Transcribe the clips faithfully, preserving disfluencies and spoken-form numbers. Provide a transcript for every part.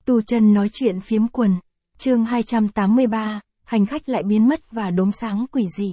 Tu Chân nói chuyện phiếm quần, chương hai trăm tám mươi ba, hành khách lại biến mất và đốm sáng quỷ dị.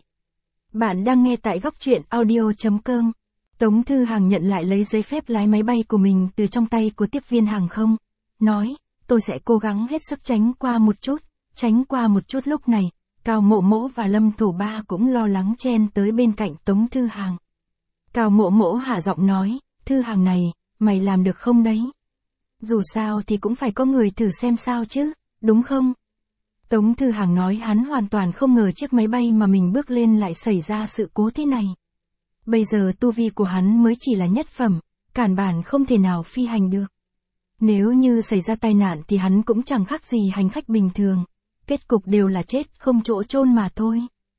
Bạn đang nghe tại góc truyện audio chấm com. Tống Thư Hàng nhận lại lấy giấy phép lái máy bay của mình từ trong tay của tiếp viên hàng không, nói, tôi sẽ cố gắng hết sức tránh qua một chút, tránh qua một chút. Lúc này, Cao Mộ Mỗ và Lâm Thổ Ba cũng lo lắng chen tới bên cạnh Tống Thư Hàng. Cao Mộ Mỗ hạ giọng nói, Thư Hàng này, mày làm được không đấy? Dù sao thì cũng phải có người thử xem sao chứ, đúng không? Tống Thư Hàng nói hắn hoàn toàn không ngờ chiếc máy bay mà mình bước lên lại xảy ra sự cố thế này. Bây giờ tu vi của hắn mới chỉ là nhất phẩm, cản bản không thể nào phi hành được. Nếu như xảy ra tai nạn thì hắn cũng chẳng khác gì hành khách bình thường, kết cục đều là chết không chỗ chôn mà thôi.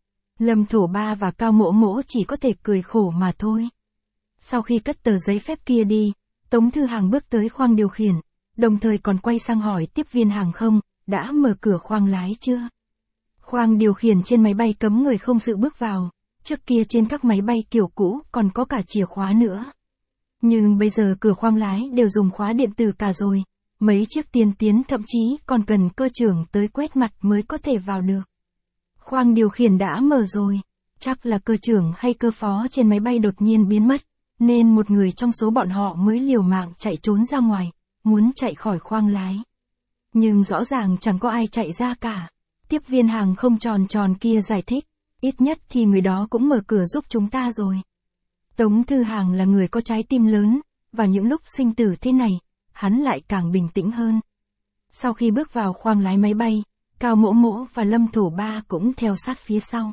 Lâm Thổ Ba và Cao Mỗ Mỗ chỉ có thể cười khổ mà thôi. Sau khi cất tờ giấy phép kia đi, Tống Thư Hàng bước tới khoang điều khiển, đồng thời còn quay sang hỏi tiếp viên hàng không, đã mở cửa khoang lái chưa? Khoang điều khiển trên máy bay cấm người không dự bước vào, trước kia trên các máy bay kiểu cũ còn có cả chìa khóa nữa. Nhưng bây giờ cửa khoang lái đều dùng khóa điện tử cả rồi, mấy chiếc tiên tiến thậm chí còn cần cơ trưởng tới quét mặt mới có thể vào được. Khoang điều khiển đã mở rồi, chắc là cơ trưởng hay cơ phó trên máy bay đột nhiên biến mất, nên một người trong số bọn họ mới liều mạng chạy trốn ra ngoài, muốn chạy khỏi khoang lái. Nhưng rõ ràng chẳng có ai chạy ra cả. Tiếp viên hàng không tròn tròn kia giải thích, ít nhất thì người đó cũng mở cửa giúp chúng ta rồi. Tống Thư Hàng là người có trái tim lớn, và những lúc sinh tử thế này, hắn lại càng bình tĩnh hơn. Sau khi bước vào khoang lái máy bay, Cao Mỗ Mỗ và Lâm Thổ Ba cũng theo sát phía sau.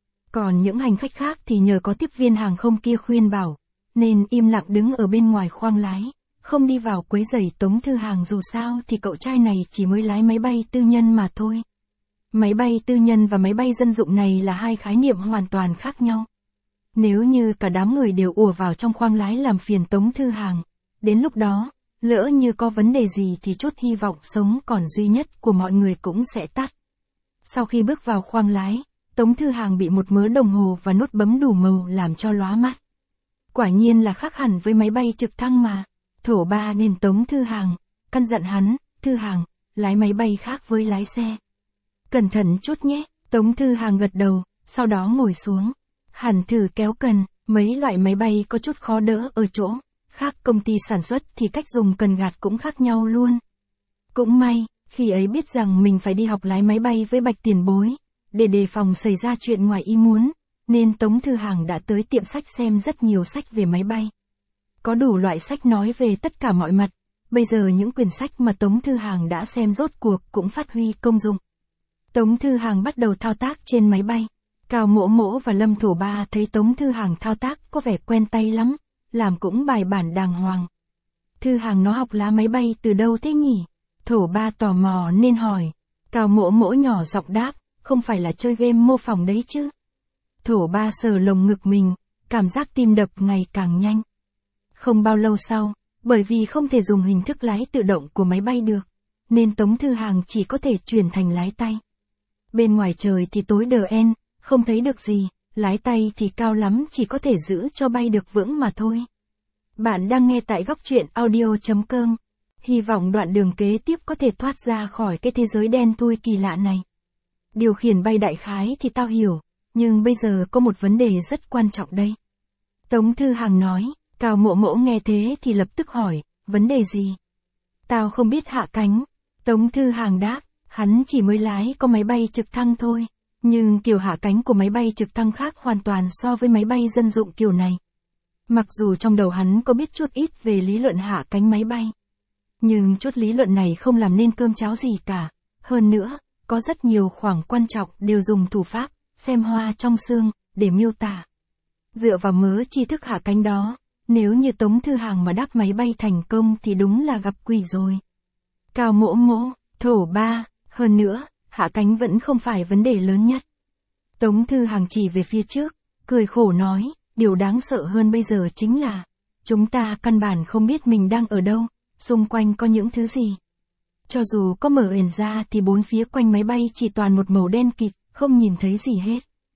Còn những hành khách khác thì nhờ có tiếp viên hàng không kia khuyên bảo, nên im lặng đứng ở bên ngoài khoang lái, không đi vào quấy rầy Tống Thư Hàng. Dù sao thì cậu trai này chỉ mới lái máy bay tư nhân mà thôi. Máy bay tư nhân và máy bay dân dụng này là hai khái niệm hoàn toàn khác nhau. Nếu như cả đám người đều ùa vào trong khoang lái làm phiền Tống Thư Hàng, đến lúc đó, lỡ như có vấn đề gì thì chút hy vọng sống còn duy nhất của mọi người cũng sẽ tắt. Sau khi bước vào khoang lái, Tống Thư Hàng bị một mớ đồng hồ và nút bấm đủ màu làm cho lóa mắt. Quả nhiên là khác hẳn với máy bay trực thăng mà. Thổ Ba nên Tống Thư Hàng, căn dặn hắn, Thư Hàng, lái máy bay khác với lái xe. Cẩn thận chút nhé, Tống Thư Hàng gật đầu, sau đó ngồi xuống. Hẳn thử kéo cần, mấy loại máy bay có chút khó đỡ ở chỗ, khác công ty sản xuất thì cách dùng cần gạt cũng khác nhau luôn. Cũng may, khi ấy biết rằng mình phải đi học lái máy bay với Bạch tiền bối, để đề phòng xảy ra chuyện ngoài ý muốn, nên Tống Thư Hàng đã tới tiệm sách xem rất nhiều sách về máy bay. Có đủ loại sách nói về tất cả mọi mặt, bây giờ những quyển sách mà Tống Thư Hàng đã xem rốt cuộc cũng phát huy công dụng. Tống Thư Hàng bắt đầu thao tác trên máy bay. Cao Mỗ Mỗ và Lâm Thổ Ba thấy Tống Thư Hàng thao tác có vẻ quen tay lắm, làm cũng bài bản đàng hoàng. Thư Hàng nó học lá máy bay từ đâu thế nhỉ? Thổ Ba tò mò nên hỏi. Cao Mỗ Mỗ nhỏ giọng đáp, không phải là chơi game mô phỏng đấy chứ? Thổ Ba sờ lồng ngực mình, cảm giác tim đập ngày càng nhanh. Không bao lâu sau, bởi vì không thể dùng hình thức lái tự động của máy bay được, nên Tống Thư Hàng chỉ có thể chuyển thành lái tay. Bên ngoài trời thì tối đờ en, không thấy được gì, lái tay thì cao lắm chỉ có thể giữ cho bay được vững mà thôi. Bạn đang nghe tại góc truyện audio chấm com. Hy vọng đoạn đường kế tiếp có thể thoát ra khỏi cái thế giới đen thui kỳ lạ này. Điều khiển bay đại khái thì tao hiểu, nhưng bây giờ có một vấn đề rất quan trọng đây. Tống Thư Hàng nói. Cao Mỗ Mỗ nghe thế thì lập tức hỏi, vấn đề gì? Tao không biết hạ cánh. Tống Thư Hàng đáp, hắn chỉ mới lái có máy bay trực thăng thôi, nhưng kiểu hạ cánh của máy bay trực thăng khác hoàn toàn so với máy bay dân dụng kiểu này. Mặc dù trong đầu hắn có biết chút ít về lý luận hạ cánh máy bay, nhưng chút lý luận này không làm nên cơm cháo gì cả. Hơn nữa, có rất nhiều khoảng quan trọng đều dùng thủ pháp, xem hoa trong xương, để miêu tả. Dựa vào mớ tri thức hạ cánh đó, nếu như Tống Thư Hàng mà đáp máy bay thành công thì đúng là gặp quỷ rồi. Cao Mỗ Mỗ, Thổ Ba, hơn nữa, hạ cánh vẫn không phải vấn đề lớn nhất. Tống Thư Hàng chỉ về phía trước, cười khổ nói, điều đáng sợ hơn bây giờ chính là, chúng ta căn bản không biết mình đang ở đâu, xung quanh có những thứ gì. Cho dù có mở ền ra thì bốn phía quanh máy bay chỉ toàn một màu đen kịt, không nhìn thấy gì hết.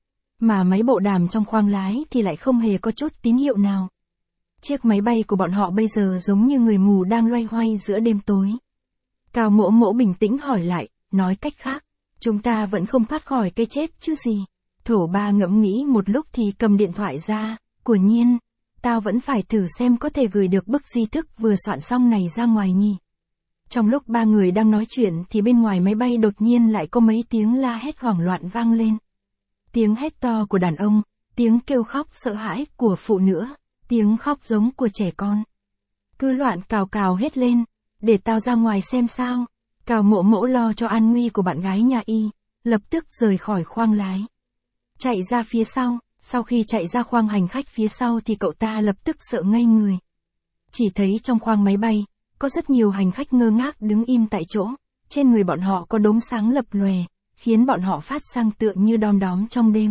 Mà máy bộ đàm trong khoang lái thì lại không hề có chút tín hiệu nào. Chiếc máy bay của bọn họ bây giờ giống như người mù đang loay hoay giữa đêm tối. Cao Mỗ Mỗ bình tĩnh hỏi lại, nói cách khác, chúng ta vẫn không thoát khỏi cái chết chứ gì. Thổ Ba ngẫm nghĩ một lúc thì cầm điện thoại ra, của Nhiên, tao vẫn phải thử xem có thể gửi được bức di thức vừa soạn xong này ra ngoài nhỉ. Trong lúc ba người đang nói chuyện thì bên ngoài máy bay đột nhiên lại có mấy tiếng la hét hoảng loạn vang lên. Tiếng hét to của đàn ông, tiếng kêu khóc sợ hãi của phụ nữ, tiếng khóc giống của trẻ con. Cứ loạn cào cào hết lên, để tao ra ngoài xem sao. Cao Mỗ Mỗ lo cho an nguy của bạn gái nhà y, lập tức rời khỏi khoang lái. Chạy ra phía sau, sau khi chạy ra khoang hành khách phía sau thì cậu ta lập tức sợ ngây người. Chỉ thấy trong khoang máy bay, có rất nhiều hành khách ngơ ngác đứng im tại chỗ, trên người bọn họ có đốm sáng lập lòe, khiến bọn họ phát sang tựa như đom đóm trong đêm.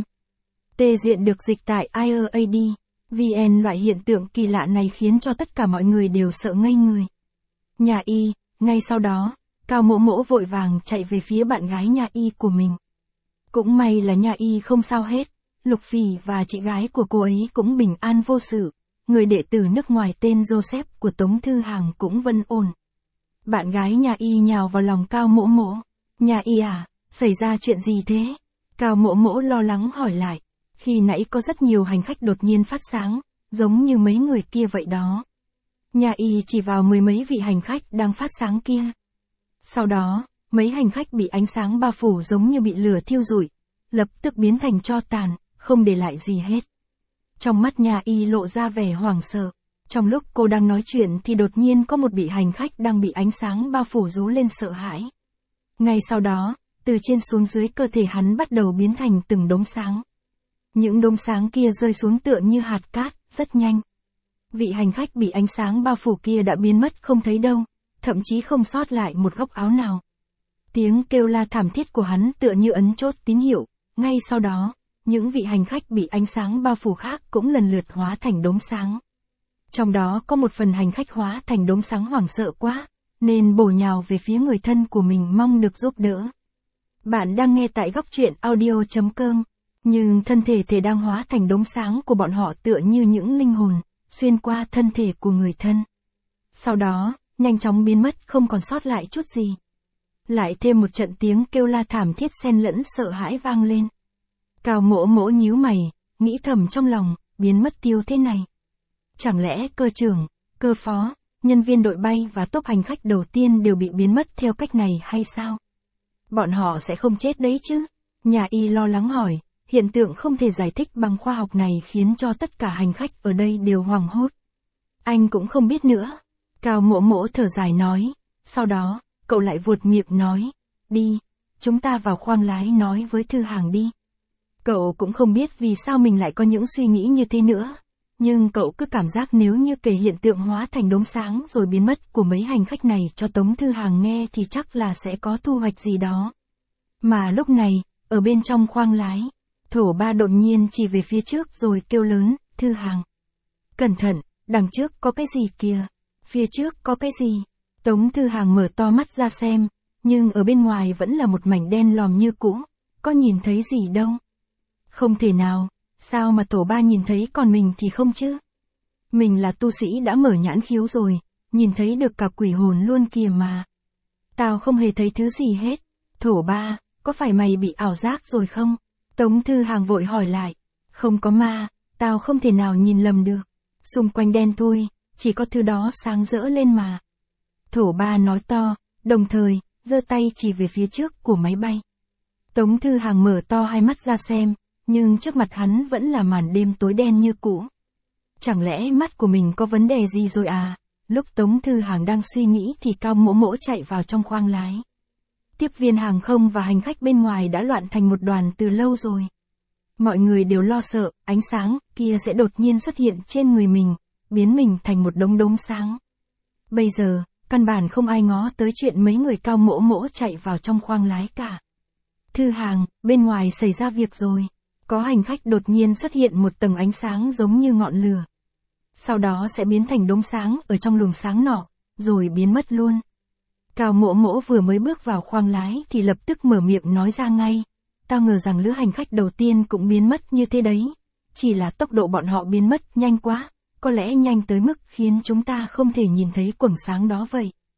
Tê diện được dịch tại i a a d vê en. Loại hiện tượng kỳ lạ này khiến cho tất cả mọi người đều sợ ngây người. Nhà y, ngay sau đó, Cao Mỗ Mỗ vội vàng chạy về phía bạn gái nhà y của mình. Cũng may là nhà y không sao hết, Lục Phỉ và chị gái của cô ấy cũng bình an vô sự, người đệ tử nước ngoài tên Joseph của Tống Thư Hàng cũng vẫn ổn. Bạn gái nhà y nhào vào lòng Cao Mỗ Mỗ. Nhà y à, xảy ra chuyện gì thế? Cao Mỗ Mỗ lo lắng hỏi lại. Khi nãy có rất nhiều hành khách đột nhiên phát sáng, giống như mấy người kia vậy đó. Nhà y chỉ vào mười mấy vị hành khách đang phát sáng kia. Sau đó, mấy hành khách bị ánh sáng bao phủ giống như bị lửa thiêu rụi, lập tức biến thành tro tàn, không để lại gì hết. Trong mắt nhà y lộ ra vẻ hoảng sợ. Trong lúc cô đang nói chuyện thì đột nhiên có một vị hành khách đang bị ánh sáng bao phủ rú lên sợ hãi. Ngay sau đó, từ trên xuống dưới cơ thể hắn bắt đầu biến thành từng đốm sáng. Những đốm sáng kia rơi xuống tựa như hạt cát, rất nhanh. Vị hành khách bị ánh sáng bao phủ kia đã biến mất không thấy đâu, thậm chí không sót lại một góc áo nào. Tiếng kêu la thảm thiết của hắn tựa như ấn chốt tín hiệu, ngay sau đó, những vị hành khách bị ánh sáng bao phủ khác cũng lần lượt hóa thành đốm sáng. Trong đó có một phần hành khách hóa thành đốm sáng hoảng sợ quá, nên bổ nhào về phía người thân của mình mong được giúp đỡ. Bạn đang nghe tại góc truyện audio chấm com, nhưng thân thể thể đang hóa thành đốm sáng của bọn họ tựa như những linh hồn, xuyên qua thân thể của người thân. Sau đó, nhanh chóng biến mất không còn sót lại chút gì. Lại thêm một trận tiếng kêu la thảm thiết xen lẫn sợ hãi vang lên. Cao Mỗ Mỗ nhíu mày, nghĩ thầm trong lòng, biến mất tiêu thế này. Chẳng lẽ cơ trưởng, cơ phó, nhân viên đội bay và tốp hành khách đầu tiên đều bị biến mất theo cách này hay sao? Bọn họ sẽ không chết đấy chứ? Nhà y lo lắng hỏi, hiện tượng không thể giải thích bằng khoa học này khiến cho tất cả hành khách ở đây đều hoảng hốt. Anh cũng không biết nữa. Cao Mỗ Mỗ thở dài nói, sau đó, cậu lại vuột miệng nói, đi, chúng ta vào khoang lái nói với Thư Hàng đi. Cậu cũng không biết vì sao mình lại có những suy nghĩ như thế nữa, nhưng cậu cứ cảm giác nếu như kể hiện tượng hóa thành đốm sáng rồi biến mất của mấy hành khách này cho Tống Thư Hàng nghe thì chắc là sẽ có thu hoạch gì đó. Mà lúc này, ở bên trong khoang lái, Thổ Ba đột nhiên chỉ về phía trước rồi kêu lớn, Thư Hàng. Cẩn thận, đằng trước có cái gì kìa, phía trước có cái gì. Tống Thư Hàng mở to mắt ra xem, nhưng ở bên ngoài vẫn là một mảnh đen lòm như cũ, có nhìn thấy gì đâu. Không thể nào, sao mà Thổ Ba nhìn thấy còn mình thì không chứ? Mình là tu sĩ đã mở nhãn khiếu rồi, nhìn thấy được cả quỷ hồn luôn kìa mà. Tao không hề thấy thứ gì hết. Thổ Ba, có phải mày bị ảo giác rồi không? Tống Thư Hàng vội hỏi lại. Không có ma, tao không thể nào nhìn lầm được. Xung quanh đen thui, chỉ có thứ đó sáng rỡ lên mà. Thổ Ba nói to, đồng thời, giơ tay chỉ về phía trước của máy bay. Tống Thư Hàng mở to hai mắt ra xem, nhưng trước mặt hắn vẫn là màn đêm tối đen như cũ. Chẳng lẽ mắt của mình có vấn đề gì rồi à? Lúc Tống Thư Hàng đang suy nghĩ thì Cao Mỗ Mỗ chạy vào trong khoang lái. Tiếp viên hàng không và hành khách bên ngoài đã loạn thành một đoàn từ lâu rồi. Mọi người đều lo sợ, ánh sáng kia sẽ đột nhiên xuất hiện trên người mình, biến mình thành một đống đốm sáng. Bây giờ, căn bản không ai ngó tới chuyện mấy người Cao Mỗ Mỗ chạy vào trong khoang lái cả. Thư Hàng, bên ngoài xảy ra việc rồi. Có hành khách đột nhiên xuất hiện một tầng ánh sáng giống như ngọn lửa. Sau đó sẽ biến thành đốm sáng ở trong luồng sáng nọ, rồi biến mất luôn. Cao Mỗ Mỗ vừa mới bước vào khoang lái thì lập tức mở miệng nói ra ngay. Tao ngờ rằng lứa hành khách đầu tiên cũng biến mất như thế đấy. Chỉ là tốc độ bọn họ biến mất nhanh quá, có lẽ nhanh tới mức khiến chúng ta không thể nhìn thấy quầng sáng đó vậy.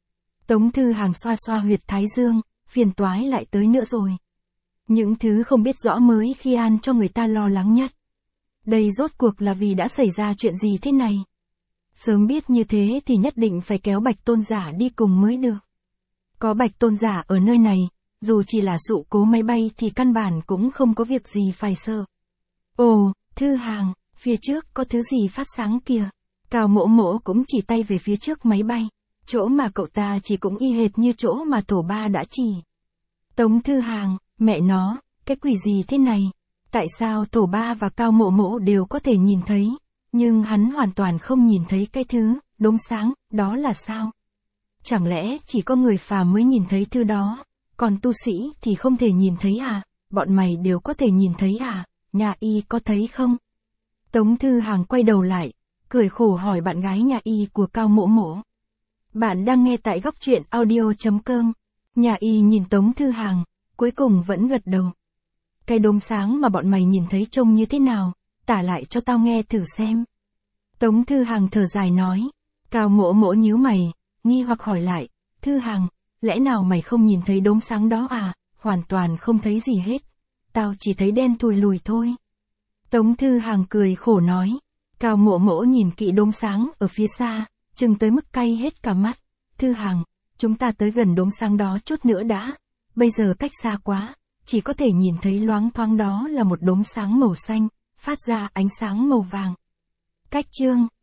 Tống Thư Hàng xoa xoa huyệt thái dương, phiền toái lại tới nữa rồi. Những thứ không biết rõ mới khi an cho người ta lo lắng nhất. Đây rốt cuộc là vì đã xảy ra chuyện gì thế này? Sớm biết như thế thì nhất định phải kéo Bạch Tôn Giả đi cùng mới được. Có Bạch Tôn Giả ở nơi này, dù chỉ là sự cố máy bay thì căn bản cũng không có việc gì phải sợ. Ồ, Thư Hàng, phía trước có thứ gì phát sáng kìa. Cao Mỗ Mỗ cũng chỉ tay về phía trước máy bay. Chỗ mà cậu ta chỉ cũng y hệt như chỗ mà Tổ Ba đã chỉ. Tống Thư Hàng, mẹ nó, cái quỷ gì thế này? Tại sao Tổ Ba và Cao Mỗ Mỗ đều có thể nhìn thấy, nhưng hắn hoàn toàn không nhìn thấy cái thứ, đốm sáng, đó là sao? Chẳng lẽ chỉ có người phàm mới nhìn thấy thứ đó, còn tu sĩ thì không thể nhìn thấy à? Bọn mày đều có thể nhìn thấy à? Nhà y có thấy không? Tống Thư Hàng quay đầu lại, cười khổ hỏi bạn gái nhà y của Cao Mỗ Mỗ. Bạn đang nghe tại góc truyện audio chấm com. Nhà y nhìn Tống Thư Hàng, cuối cùng vẫn gật đầu. Cái đốm sáng mà bọn mày nhìn thấy trông như thế nào, tả lại cho tao nghe thử xem. Tống Thư Hàng thở dài nói. Cao Mỗ Mỗ nhíu mày, nghi hoặc hỏi lại. Thư Hàng, lẽ nào mày không nhìn thấy đốm sáng đó à? Hoàn toàn không thấy gì hết. Tao chỉ thấy đen thui lùi thôi. Tống Thư Hàng cười khổ nói. Cao Mỗ Mỗ nhìn kỹ đốm sáng ở phía xa, chừng tới mức cay hết cả mắt. Thư Hàng, chúng ta tới gần đốm sáng đó chút nữa đã. Bây giờ cách xa quá, chỉ có thể nhìn thấy loáng thoáng đó là một đốm sáng màu xanh, phát ra ánh sáng màu vàng. Cách chương